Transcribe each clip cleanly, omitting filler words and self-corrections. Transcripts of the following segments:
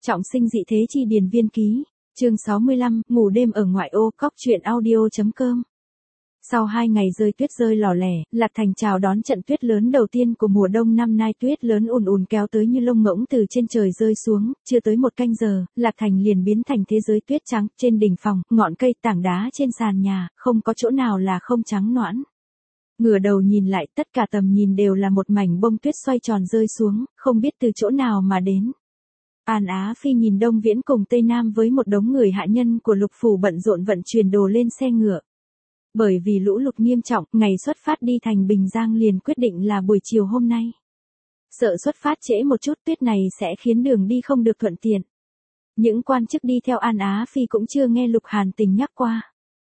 Trọng sinh dị thế chi điền viên ký, chương 65, ngủ đêm ở ngoại ô, cóc truyện audio.com. Sau 2 ngày tuyết rơi lò lẻ, Lạc Thành chào đón trận tuyết lớn đầu tiên của mùa đông năm nay. Tuyết lớn ùn ùn kéo tới như lông ngỗng từ trên trời rơi xuống, chưa tới 1 canh giờ, Lạc Thành liền biến thành thế giới tuyết trắng. Trên đỉnh phòng, ngọn cây, tảng đá trên sàn nhà, không có chỗ nào là không trắng nõn. Ngửa đầu nhìn lại, tất cả tầm nhìn đều là một mảnh bông tuyết xoay tròn rơi xuống, không biết từ chỗ nào mà đến. An Á Phi nhìn Đông Viễn cùng Tây Nam với một đống người hạ nhân của Lục phủ bận rộn vận chuyển đồ lên xe ngựa. Bởi vì lũ lụt nghiêm trọng, ngày xuất phát đi thành Bình Giang liền quyết định là buổi chiều hôm nay. Sợ xuất phát trễ một chút, tuyết này sẽ khiến đường đi không được thuận tiện. Những quan chức đi theo An Á Phi cũng chưa nghe Lục Hàn Tình nhắc qua.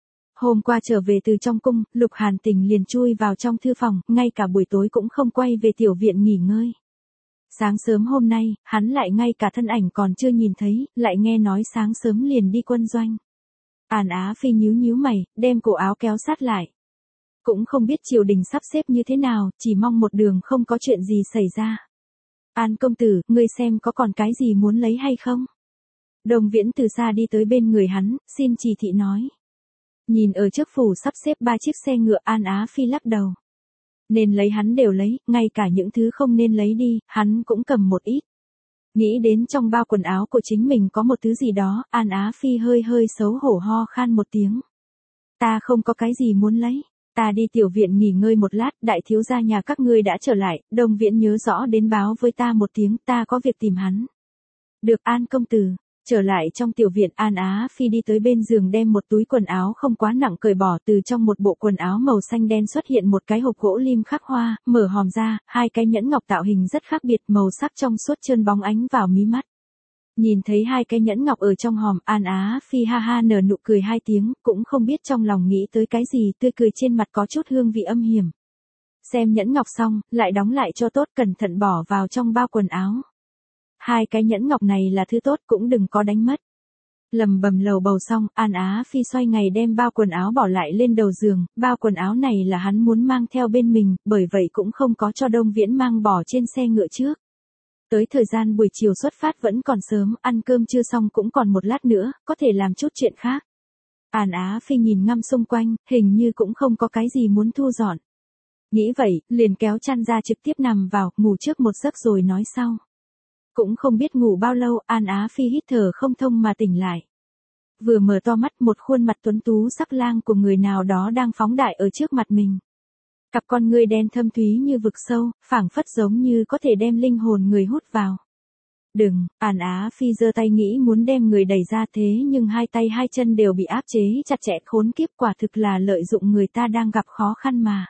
Hôm qua trở về từ trong cung, Lục Hàn Tình liền chui vào trong thư phòng, ngay cả buổi tối cũng không quay về tiểu viện nghỉ ngơi. Sáng sớm hôm nay, hắn lại ngay cả thân ảnh còn chưa nhìn thấy, lại nghe nói sáng sớm liền đi quân doanh. An Á Phi nhíu mày, đem cổ áo kéo sát lại. Cũng không biết triều đình sắp xếp như thế nào, chỉ mong một đường không có chuyện gì xảy ra. An công tử, ngươi xem có còn cái gì muốn lấy hay không? Đông Viễn từ xa đi tới bên người hắn, xin chỉ thị nói. Nhìn ở trước phủ sắp xếp 3 chiếc xe ngựa, An Á Phi lắc đầu. Nên lấy hắn đều lấy, ngay cả những thứ không nên lấy đi, hắn cũng cầm một ít. Nghĩ đến trong bao quần áo của chính mình có một thứ gì đó, An Á Phi hơi xấu hổ ho khan một tiếng. Ta không có cái gì muốn lấy, ta đi tiểu viện nghỉ ngơi một lát, đại thiếu gia nhà các ngươi đã trở lại, Đông Viễn nhớ rõ đến báo với ta một tiếng, ta có việc tìm hắn. Được An công tử. Trở lại trong tiểu viện, An Á Phi đi tới bên giường đem một túi quần áo không quá nặng cởi bỏ, từ trong một bộ quần áo màu xanh đen xuất hiện một cái hộp gỗ lim khắc hoa, mở hòm ra, 2 cái nhẫn ngọc tạo hình rất khác biệt, màu sắc trong suốt trơn bóng ánh vào mí mắt. Nhìn thấy 2 cái nhẫn ngọc ở trong hòm, An Á Phi ha ha nở nụ cười 2 tiếng, cũng không biết trong lòng nghĩ tới cái gì, tươi cười trên mặt có chút hương vị âm hiểm. Xem nhẫn ngọc xong, lại đóng lại cho tốt, cẩn thận bỏ vào trong bao quần áo. 2 cái nhẫn ngọc này là thứ tốt, cũng đừng có đánh mất. Lầm bầm lầu bầu xong, An Á Phi xoay ngày đem bao quần áo bỏ lại lên đầu giường, bao quần áo này là hắn muốn mang theo bên mình, bởi vậy cũng không có cho Đông Viễn mang bỏ trên xe ngựa trước. Tới thời gian buổi chiều xuất phát vẫn còn sớm, ăn cơm chưa xong cũng còn một lát nữa, có thể làm chút chuyện khác. An Á Phi nhìn ngăm xung quanh, hình như cũng không có cái gì muốn thu dọn. Nghĩ vậy, liền kéo chăn ra trực tiếp nằm vào, ngủ trước một giấc rồi nói sau. Cũng không biết ngủ bao lâu, An Á Phi hít thở không thông mà tỉnh lại. Vừa mở to mắt, một khuôn mặt tuấn tú sắc lang của người nào đó đang phóng đại ở trước mặt mình. Cặp con ngươi đen thâm thúy như vực sâu, phảng phất giống như có thể đem linh hồn người hút vào. Đừng, An Á Phi giơ tay nghĩ muốn đem người đẩy ra, thế nhưng 2 tay 2 chân đều bị áp chế chặt chẽ, khốn kiếp, quả thực là lợi dụng người ta đang gặp khó khăn mà.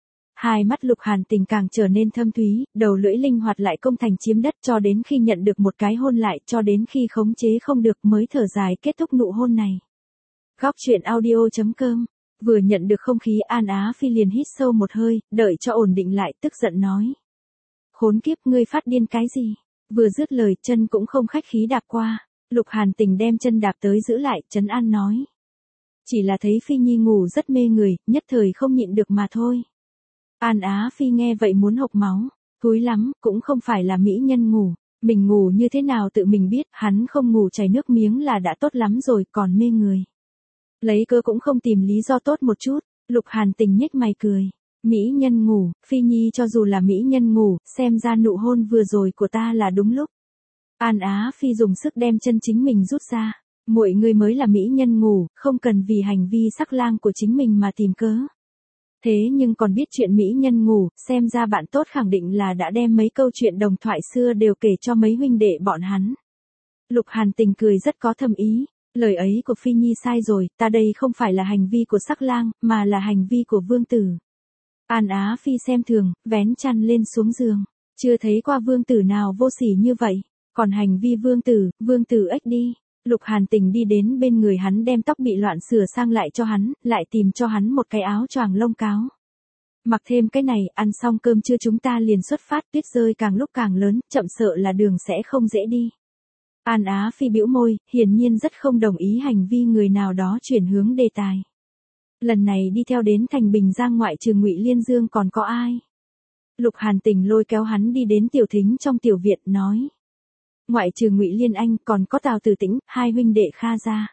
2 mắt Lục Hàn Tình càng trở nên thâm thúy, đầu lưỡi linh hoạt lại công thành chiếm đất, cho đến khi nhận được một cái hôn lại, cho đến khi khống chế không được mới thở dài kết thúc nụ hôn này. Góc truyện audio.com. Vừa nhận được không khí, An Á Phi liền hít sâu một hơi, đợi cho ổn định lại, tức giận nói. Khốn kiếp, ngươi phát điên cái gì? Vừa dứt lời, chân cũng không khách khí đạp qua. Lục Hàn Tình đem chân đạp tới giữ lại, trấn an nói. Chỉ là thấy Phi Nhi ngủ rất mê người, nhất thời không nhịn được mà thôi. An Á Phi nghe vậy muốn hộc máu, thúi lắm, cũng không phải là mỹ nhân ngủ, mình ngủ như thế nào tự mình biết, hắn không ngủ chảy nước miếng là đã tốt lắm rồi, còn mê người. Lấy cớ cũng không tìm lý do tốt một chút, Lục Hàn Tình nhếch mày cười. Mỹ nhân ngủ, Phi Nhi cho dù là mỹ nhân ngủ, xem ra nụ hôn vừa rồi của ta là đúng lúc. An Á Phi dùng sức đem chân chính mình rút ra, muội ngươi mới là mỹ nhân ngủ, không cần vì hành vi sắc lang của chính mình mà tìm cớ. Thế nhưng còn biết chuyện mỹ nhân ngủ, xem ra bạn tốt khẳng định là đã đem mấy câu chuyện đồng thoại xưa đều kể cho mấy huynh đệ bọn hắn. Lục Hàn Tình cười rất có thâm ý, lời ấy của Phi Nhi sai rồi, ta đây không phải là hành vi của sắc lang, mà là hành vi của vương tử. An Á Phi xem thường, vén chăn lên xuống giường, chưa thấy qua vương tử nào vô sỉ như vậy, còn hành vi vương tử ếch đi. Lục Hàn Tình đi đến bên người hắn đem tóc bị loạn sửa sang lại cho hắn, lại tìm cho hắn một cái áo choàng lông cáo. Mặc thêm cái này, ăn xong cơm trưa chúng ta liền xuất phát, tuyết rơi càng lúc càng lớn, chậm sợ là đường sẽ không dễ đi. An Á Phi bĩu môi, hiển nhiên rất không đồng ý hành vi người nào đó chuyển hướng đề tài. Lần này đi theo đến thành Bình Giang ngoại trừ Ngụy Liên Dương còn có ai? Lục Hàn Tình lôi kéo hắn đi đến tiểu thính trong tiểu viện, nói. Ngoại trừ Ngụy Liên Anh còn có Tào Tử Tĩnh, hai huynh đệ Kha gia.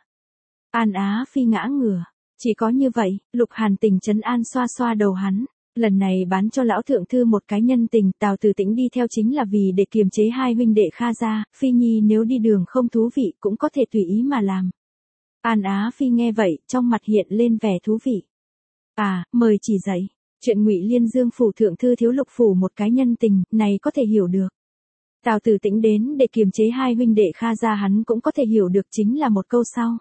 An Á Phi ngã ngửa. Chỉ có như vậy, Lục Hàn Tình trấn an xoa xoa đầu hắn. Lần này bán cho lão thượng thư một cái nhân tình, Tào Tử Tĩnh đi theo chính là vì để kiềm chế hai huynh đệ Kha gia, Phi Nhi nếu đi đường không thú vị cũng có thể tùy ý mà làm. An Á Phi nghe vậy, trong mặt hiện lên vẻ thú vị. À, mời chỉ dạy. Chuyện Ngụy Liên Dương phủ thượng thư thiếu Lục phủ một cái nhân tình, này có thể hiểu được. Tào Tử Tĩnh đến để kiềm chế hai huynh đệ Kha gia hắn cũng có thể hiểu được chính là một câu sau.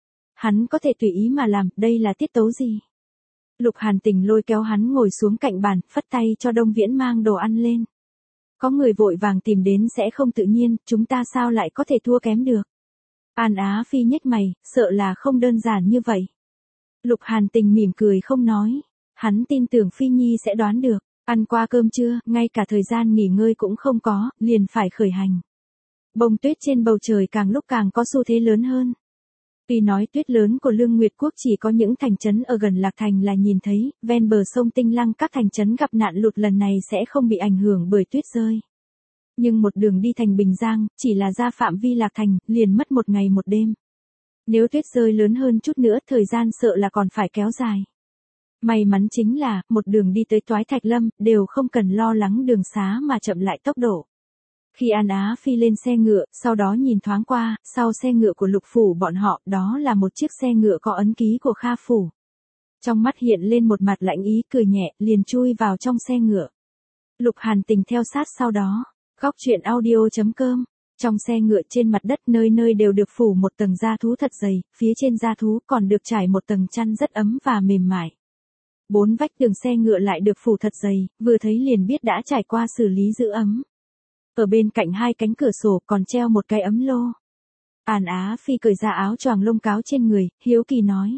Hắn có thể tùy ý mà làm, đây là tiết tấu gì? Lục Hàn Tình lôi kéo hắn ngồi xuống cạnh bàn, phất tay cho Đông Viễn mang đồ ăn lên. Có người vội vàng tìm đến sẽ không tự nhiên, chúng ta sao lại có thể thua kém được? An Á Phi nhếch mày, sợ là không đơn giản như vậy. Lục Hàn Tình mỉm cười không nói. Hắn tin tưởng Phi Nhi sẽ đoán được. Ăn qua cơm trưa, ngay cả thời gian nghỉ ngơi cũng không có, liền phải khởi hành. Bông tuyết trên bầu trời càng lúc càng có xu thế lớn hơn. Tuy nói tuyết lớn của Lương Nguyệt Quốc chỉ có những thành trấn ở gần Lạc Thành là nhìn thấy, ven bờ sông Tinh Lăng các thành trấn gặp nạn lụt lần này sẽ không bị ảnh hưởng bởi tuyết rơi. Nhưng một đường đi thành Bình Giang, chỉ là ra phạm vi Lạc Thành, liền mất một ngày một đêm. Nếu tuyết rơi lớn hơn chút nữa, thời gian sợ là còn phải kéo dài. May mắn chính là, một đường đi tới Toái Thạch Lâm, đều không cần lo lắng đường xá mà chậm lại tốc độ. Khi An Á Phi lên xe ngựa, sau đó nhìn thoáng qua, sau xe ngựa của Lục phủ bọn họ, đó là một chiếc xe ngựa có ấn ký của Kha phủ. Trong mắt hiện lên một mặt lạnh ý, cười nhẹ, liền chui vào trong xe ngựa. Lục Hàn Tình theo sát sau đó. Góc truyện audio.com. Trong xe ngựa trên mặt đất nơi nơi đều được phủ một tầng da thú thật dày, phía trên da thú còn được trải một tầng chăn rất ấm và mềm mại. Bốn vách tường xe ngựa lại được phủ thật dày, vừa thấy liền biết đã trải qua xử lý giữ ấm. Ở bên cạnh hai cánh cửa sổ còn treo một cái ấm lô. An Á Phi cởi ra áo choàng lông cáo trên người, hiếu kỳ nói.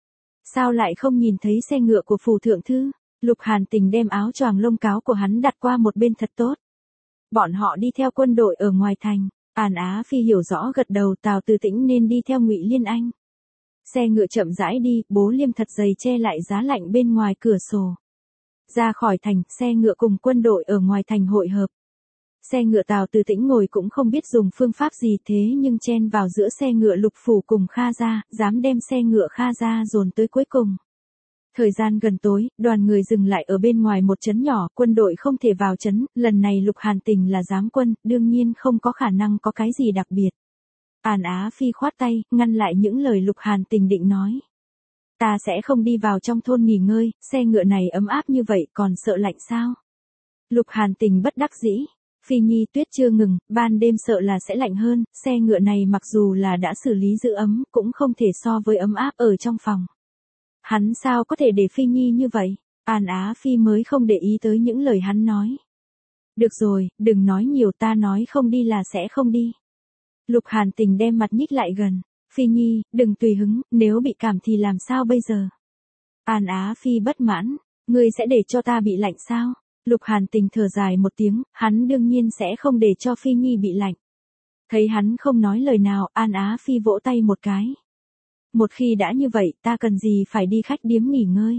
Sao lại không nhìn thấy xe ngựa của phủ thượng thư? Lục Hàn Tình đem áo choàng lông cáo của hắn đặt qua một bên thật tốt. Bọn họ đi theo quân đội ở ngoài thành. An Á Phi hiểu rõ gật đầu, Tào Tử Tĩnh nên đi theo Ngụy Liên Anh. Xe ngựa chậm rãi đi, bố liêm thật dày che lại giá lạnh bên ngoài cửa sổ. Ra khỏi thành, xe ngựa cùng quân đội ở ngoài thành hội hợp. Xe ngựa Tào Tử Tĩnh ngồi cũng không biết dùng phương pháp gì thế nhưng chen vào giữa xe ngựa Lục phủ cùng Kha gia, dám đem xe ngựa Kha gia dồn tới cuối cùng. Thời gian gần tối, đoàn người dừng lại ở bên ngoài một trấn nhỏ, quân đội không thể vào trấn, lần này Lục Hàn Tình là giám quân, đương nhiên không có khả năng có cái gì đặc biệt. An Á Phi khoát tay, ngăn lại những lời Lục Hàn Tình định nói. Ta sẽ không đi vào trong thôn nghỉ ngơi, xe ngựa này ấm áp như vậy còn sợ lạnh sao? Lục Hàn Tình bất đắc dĩ. Phi Nhi tuyết chưa ngừng, ban đêm sợ là sẽ lạnh hơn, xe ngựa này mặc dù là đã xử lý giữ ấm, cũng không thể so với ấm áp ở trong phòng. Hắn sao có thể để Phi Nhi như vậy? An Á Phi mới không để ý tới những lời hắn nói. Được rồi, đừng nói nhiều, ta nói không đi là sẽ không đi. Lục Hàn Tình đem mặt nhích lại gần. Phi Nhi, đừng tùy hứng, nếu bị cảm thì làm sao bây giờ? An Á Phi bất mãn, ngươi sẽ để cho ta bị lạnh sao? Lục Hàn Tình thở dài một tiếng, hắn đương nhiên sẽ không để cho Phi Nhi bị lạnh. Thấy hắn không nói lời nào, An Á Phi vỗ tay một cái. Một khi đã như vậy, ta cần gì phải đi khách điếm nghỉ ngơi.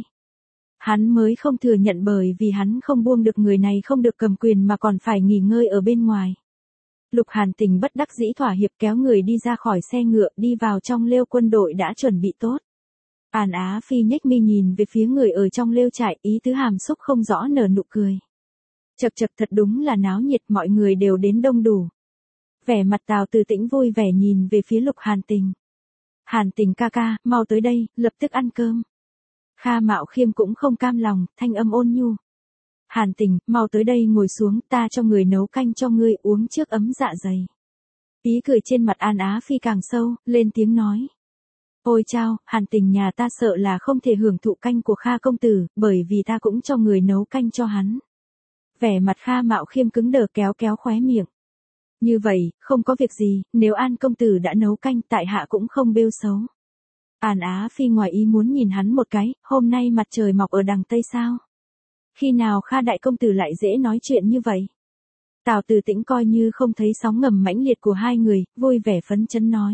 Hắn mới không thừa nhận bởi vì hắn không buông được người này không được cầm quyền mà còn phải nghỉ ngơi ở bên ngoài. Lục Hàn Tình bất đắc dĩ thỏa hiệp kéo người đi ra khỏi xe ngựa đi vào trong lều quân đội đã chuẩn bị tốt. An Á Phi nhếch mi nhìn về phía người ở trong lều trại, ý tứ hàm xúc không rõ nở nụ cười. Chậc chậc, thật đúng là náo nhiệt, mọi người đều đến đông đủ. Vẻ mặt Tào Tử Tĩnh vui vẻ nhìn về phía Lục Hàn Tình. Hàn Tình ca ca, mau tới đây, lập tức ăn cơm. Kha Mạo Khiêm cũng không cam lòng, thanh âm ôn nhu. Hàn Tình, mau tới đây ngồi xuống, ta cho người nấu canh cho ngươi uống trước ấm dạ dày. Ý cười trên mặt An Á Phi càng sâu, lên tiếng nói. Ôi chao, Hàn Tình nhà ta sợ là không thể hưởng thụ canh của Kha công tử, bởi vì ta cũng cho người nấu canh cho hắn. Vẻ mặt Kha Mạo Khiêm cứng đờ kéo kéo khóe miệng. Như vậy, không có việc gì, nếu An công tử đã nấu canh tại hạ cũng không bêu xấu. An Á Phi ngoài ý muốn nhìn hắn một cái, hôm nay mặt trời mọc ở đằng Tây sao? Khi nào Kha đại công tử lại dễ nói chuyện như vậy? Tào Tử Tĩnh coi như không thấy sóng ngầm mãnh liệt của hai người, vui vẻ phấn chấn nói.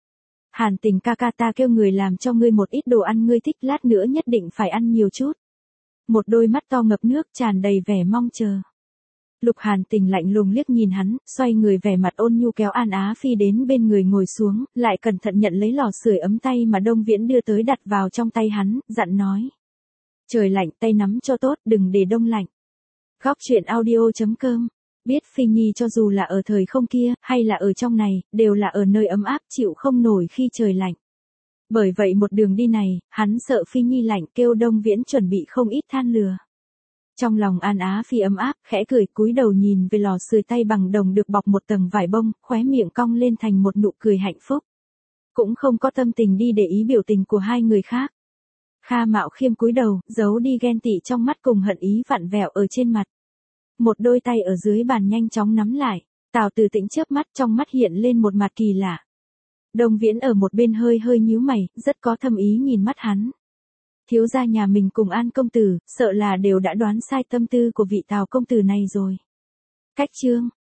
Hàn Tình ca ca, ta kêu người làm cho ngươi một ít đồ ăn ngươi thích, lát nữa nhất định phải ăn nhiều chút. Một đôi mắt to ngập nước tràn đầy vẻ mong chờ. Lục Hàn Tình lạnh lùng liếc nhìn hắn, xoay người vẻ mặt ôn nhu kéo An Á Phi đến bên người ngồi xuống, lại cẩn thận nhận lấy lò sưởi ấm tay mà Đông Viễn đưa tới đặt vào trong tay hắn, dặn nói. Trời lạnh tay nắm cho tốt, đừng để đông lạnh. Góc truyện audio.com. Biết Phi Nhi cho dù là ở thời không kia, hay là ở trong này, đều là ở nơi ấm áp chịu không nổi khi trời lạnh. Bởi vậy một đường đi này, hắn sợ Phi Nhi lạnh kêu Đông Viễn chuẩn bị không ít than lửa. Trong lòng An Á Phi ấm áp, khẽ cười cúi đầu nhìn về lò sưởi tay bằng đồng được bọc một tầng vải bông, khóe miệng cong lên thành một nụ cười hạnh phúc. Cũng không có tâm tình đi để ý biểu tình của hai người khác. Kha Mạo Khiêm cúi đầu, giấu đi ghen tị trong mắt cùng hận ý vặn vẹo ở trên mặt. Một đôi tay ở dưới bàn nhanh chóng nắm lại, Tào Từ Tĩnh chớp mắt trong mắt hiện lên một mặt kỳ lạ. Đông Viễn ở một bên hơi hơi nhíu mày, rất có thâm ý nhìn mắt hắn. Thiếu gia nhà mình cùng An công tử, sợ là đều đã đoán sai tâm tư của vị Tào công tử này rồi. Cách chương